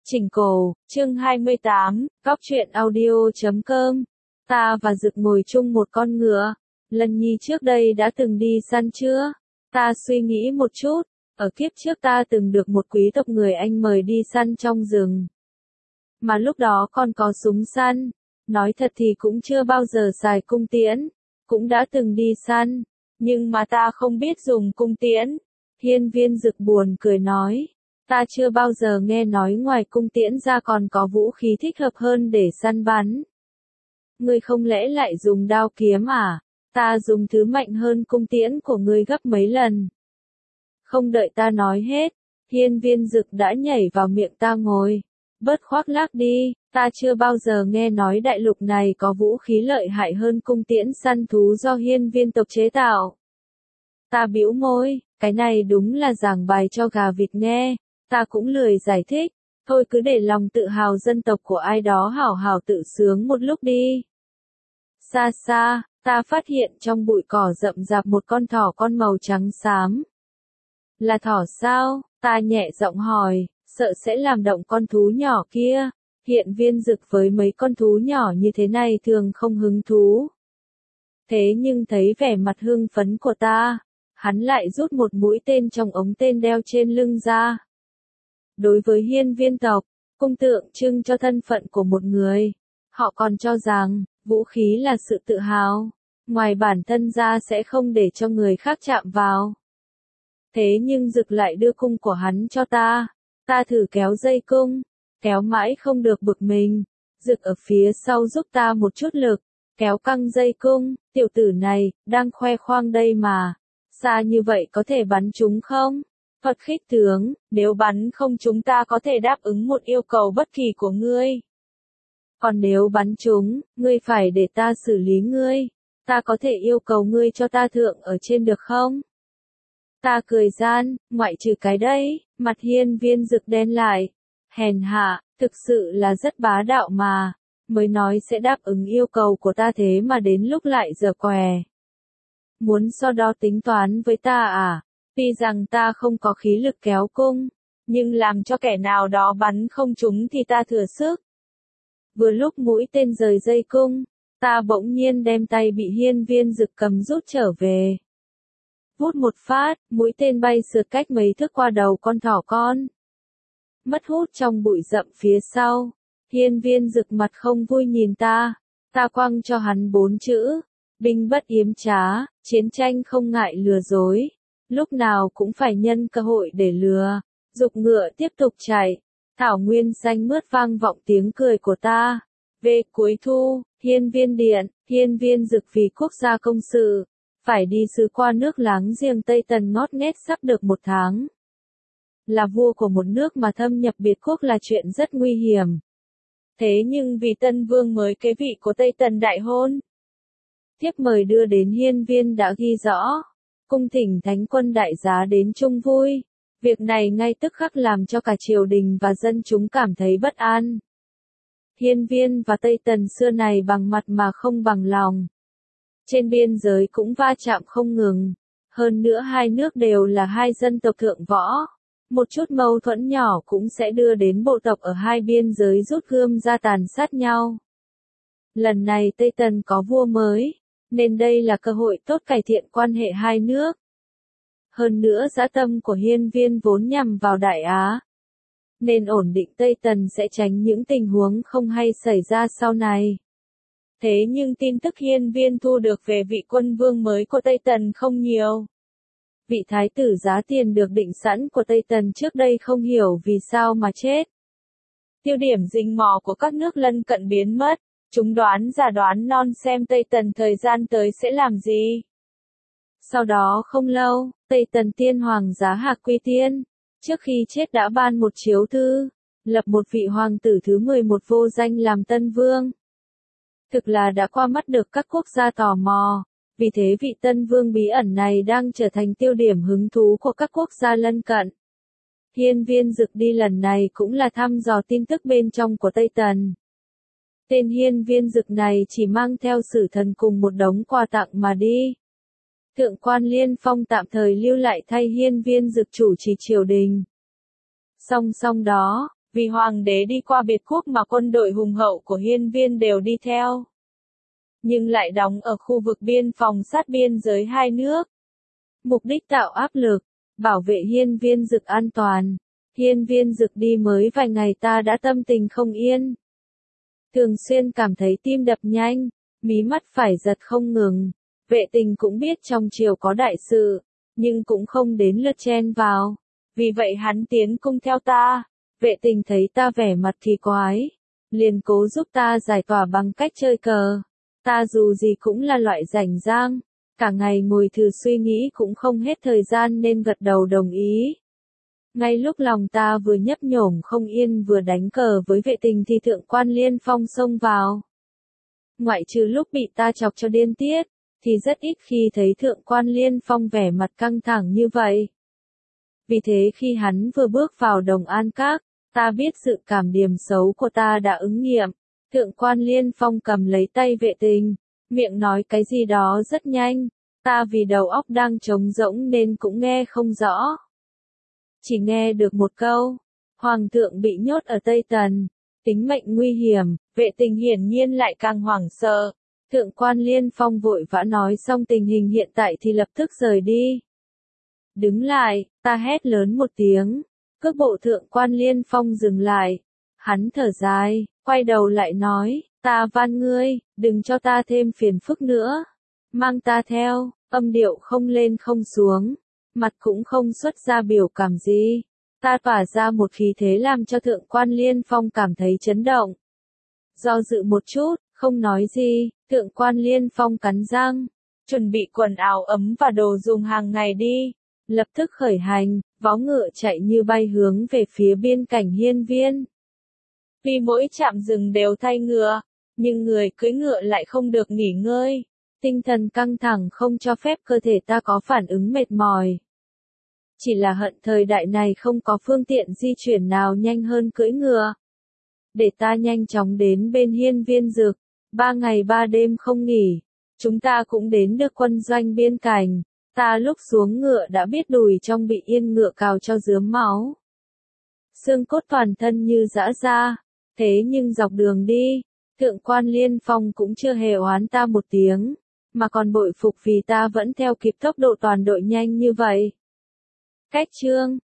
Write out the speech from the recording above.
Chỉnh cổ, chương 28, góc truyện audio.com. Ta và Dực ngồi chung một con ngựa. Lân Nhi trước đây đã từng đi săn chưa? Ta suy nghĩ một chút. Ở kiếp trước ta từng được một quý tộc người Anh mời đi săn trong rừng. Mà lúc đó còn có súng săn. Nói thật thì cũng chưa bao giờ xài cung tiễn. Cũng đã từng đi săn. Nhưng mà ta không biết dùng cung tiễn. Hiên Viên Dực buồn cười nói. Ta chưa bao giờ nghe nói ngoài cung tiễn ra còn có vũ khí thích hợp hơn để săn bắn. Ngươi không lẽ lại dùng đao kiếm à? Ta dùng thứ mạnh hơn cung tiễn của ngươi gấp mấy lần. Không đợi ta nói hết, Hiên Viên Dực đã nhảy vào miệng ta ngồi. Bớt khoác lác đi, ta chưa bao giờ nghe nói đại lục này có vũ khí lợi hại hơn cung tiễn săn thú do Hiên Viên tộc chế tạo. Ta bĩu môi, cái này đúng là giảng bài cho gà vịt nghe. Ta cũng lười giải thích, thôi cứ để lòng tự hào dân tộc của ai đó hảo hảo tự sướng một lúc đi. Xa xa, ta phát hiện trong bụi cỏ rậm rạp một con thỏ con màu trắng xám. Là thỏ sao? Ta nhẹ giọng hỏi, sợ sẽ làm động con thú nhỏ kia. Hiên Viên Dực với mấy con thú nhỏ như thế này thường không hứng thú. Thế nhưng thấy vẻ mặt hưng phấn của ta, hắn lại rút một mũi tên trong ống tên đeo trên lưng ra. Đối với hiên viên tộc, cung tượng trưng cho thân phận của một người. Họ còn cho rằng, vũ khí là sự tự hào. Ngoài bản thân ra sẽ không để cho người khác chạm vào. Thế nhưng Dực lại đưa cung của hắn cho ta. Ta thử kéo dây cung. Kéo mãi không được bực mình. Dực ở phía sau giúp ta một chút lực. Kéo căng dây cung. Tiểu tử này, đang khoe khoang đây mà. Xa như vậy có thể bắn chúng không? Phật khích tướng, nếu bắn không chúng ta có thể đáp ứng một yêu cầu bất kỳ của ngươi. Còn nếu bắn chúng, ngươi phải để ta xử lý ngươi. Ta có thể yêu cầu ngươi cho ta thượng ở trên được không? Ta cười gian, ngoại trừ cái đấy, mặt Hiên Viên Dực đen lại. Hèn hạ, thực sự là rất bá đạo mà. Mới nói sẽ đáp ứng yêu cầu của ta thế mà đến lúc lại giở què. Muốn so đo tính toán với ta à? Tuy rằng ta không có khí lực kéo cung, nhưng làm cho kẻ nào đó bắn không trúng thì ta thừa sức. Vừa lúc mũi tên rời dây cung, ta bỗng nhiên đem tay bị Hiên Viên Dực cầm rút trở về. Vút một phát, mũi tên bay sượt cách mấy thước qua đầu con thỏ con. Mất hút trong bụi rậm phía sau, Hiên Viên Dực mặt không vui nhìn ta quăng cho hắn 4 chữ, binh bất yếm trá, chiến tranh không ngại lừa dối. Lúc nào cũng phải nhân cơ hội để lừa. Dục ngựa tiếp tục chạy. Thảo nguyên xanh mướt vang vọng tiếng cười của ta. Về cuối thu, Hiên Viên Điện, Hiên Viên Dực vì quốc gia công sự. Phải đi sứ qua nước láng giềng Tây Tần ngót nghét sắp được 1 tháng. Là vua của một nước mà thâm nhập biệt quốc là chuyện rất nguy hiểm. Thế nhưng vì Tân Vương mới kế vị của Tây Tần đại hôn. Thiếp mời đưa đến Hiên Viên đã ghi rõ. Cung thỉnh thánh quân đại giá đến chung vui. Việc này ngay tức khắc làm cho cả triều đình và dân chúng cảm thấy bất an. Hiên Viên và Tây Tần xưa này bằng mặt mà không bằng lòng. Trên biên giới cũng va chạm không ngừng. Hơn nữa hai nước đều là hai dân tộc thượng võ. Một chút mâu thuẫn nhỏ cũng sẽ đưa đến bộ tộc ở hai biên giới rút gươm ra tàn sát nhau. Lần này Tây Tần có vua mới. Nên đây là cơ hội tốt cải thiện quan hệ hai nước. Hơn nữa dã tâm của Hiên Viên vốn nhằm vào Đại Á. Nên ổn định Tây Tần sẽ tránh những tình huống không hay xảy ra sau này. Thế nhưng tin tức Hiên Viên thu được về vị quân vương mới của Tây Tần không nhiều. Vị thái tử giá tiền được định sẵn của Tây Tần trước đây không hiểu vì sao mà chết. Tiêu điểm rình mò của các nước lân cận biến mất. Chúng đoán giả đoán non xem Tây Tần thời gian tới sẽ làm gì. Sau đó không lâu, Tây Tần tiên hoàng Giá Hạc Quy Tiên, trước khi chết đã ban một chiếu thư, lập một vị hoàng tử thứ 11 vô danh làm tân vương. Thực là đã qua mắt được các quốc gia tò mò, vì thế vị tân vương bí ẩn này đang trở thành tiêu điểm hứng thú của các quốc gia lân cận. Hiên Viên Dực đi lần này cũng là thăm dò tin tức bên trong của Tây Tần. Tên Hiên Viên Dực này chỉ mang theo Sử Thần cùng một đống quà tặng mà đi. Thượng quan Liên Phong tạm thời lưu lại thay Hiên Viên Dực chủ trì triều đình. Song song đó, Vì hoàng đế đi qua biệt quốc mà quân đội hùng hậu của Hiên Viên đều đi theo. Nhưng lại đóng ở khu vực biên phòng sát biên giới hai nước. Mục đích tạo áp lực, bảo vệ Hiên Viên Dực an toàn. Hiên Viên Dực đi mới vài ngày ta đã tâm tình không yên. Thường xuyên cảm thấy tim đập nhanh, mí mắt phải giật không ngừng. Vệ Tình cũng biết trong triều có đại sự, nhưng cũng không đến lượt chen vào. Vì vậy hắn tiến cung theo ta. Vệ Tình thấy ta vẻ mặt kỳ quái, liền cố giúp ta giải tỏa bằng cách chơi cờ. Ta dù gì cũng là loại rảnh rang, cả ngày ngồi thử suy nghĩ cũng không hết thời gian nên gật đầu đồng ý. Ngay lúc lòng ta vừa nhấp nhổm không yên vừa đánh cờ với Vệ Tình thì Thượng quan Liên Phong xông vào. Ngoại trừ lúc bị ta chọc cho điên tiết, thì rất ít khi thấy Thượng quan Liên Phong vẻ mặt căng thẳng như vậy. Vì thế khi hắn vừa bước vào Đồng An Các, ta biết dự cảm điểm xấu của ta đã ứng nghiệm. Thượng quan Liên Phong cầm lấy tay Vệ Tình, miệng nói cái gì đó rất nhanh, ta vì đầu óc đang trống rỗng nên cũng nghe không rõ. Chỉ nghe được một câu, Hoàng thượng bị nhốt ở Tây Tần, tính mệnh nguy hiểm. Vệ Tình hiển nhiên lại càng hoảng sợ. Thượng quan Liên Phong vội vã nói xong tình hình hiện tại thì lập tức rời đi. Đứng lại, ta hét lớn một tiếng, cước bộ Thượng quan Liên Phong dừng lại. Hắn thở dài, quay đầu lại nói, ta van ngươi, đừng cho ta thêm phiền phức nữa. Mang ta theo, âm điệu không lên không xuống, mặt cũng không xuất ra biểu cảm gì. Ta tỏa ra một khí thế làm cho Thượng quan Liên Phong cảm thấy chấn động. Do dự một chút, không nói gì, Thượng quan Liên Phong cắn răng, chuẩn bị quần áo ấm và đồ dùng hàng ngày đi. Lập tức khởi hành, vó ngựa chạy như bay hướng về phía biên cảnh Hiên Viên. Vì mỗi trạm dừng đều thay ngựa, nhưng người cưỡi ngựa lại không được nghỉ ngơi. Tinh thần căng thẳng không cho phép cơ thể ta có phản ứng mệt mỏi. Chỉ là hận thời đại này không có phương tiện di chuyển nào nhanh hơn cưỡi ngựa. Để ta nhanh chóng đến bên Hiên Viên Dực, 3 ngày 3 đêm không nghỉ. Chúng ta cũng đến được quân doanh biên cảnh. Ta lúc xuống ngựa đã biết đùi trong bị yên ngựa cào cho rướm máu. Xương cốt toàn thân như giã ra. Thế nhưng dọc đường đi, Thượng quan Liên Phong cũng chưa hề oán ta một tiếng, mà còn bội phục vì ta vẫn theo kịp tốc độ toàn đội nhanh như vậy. Cách chương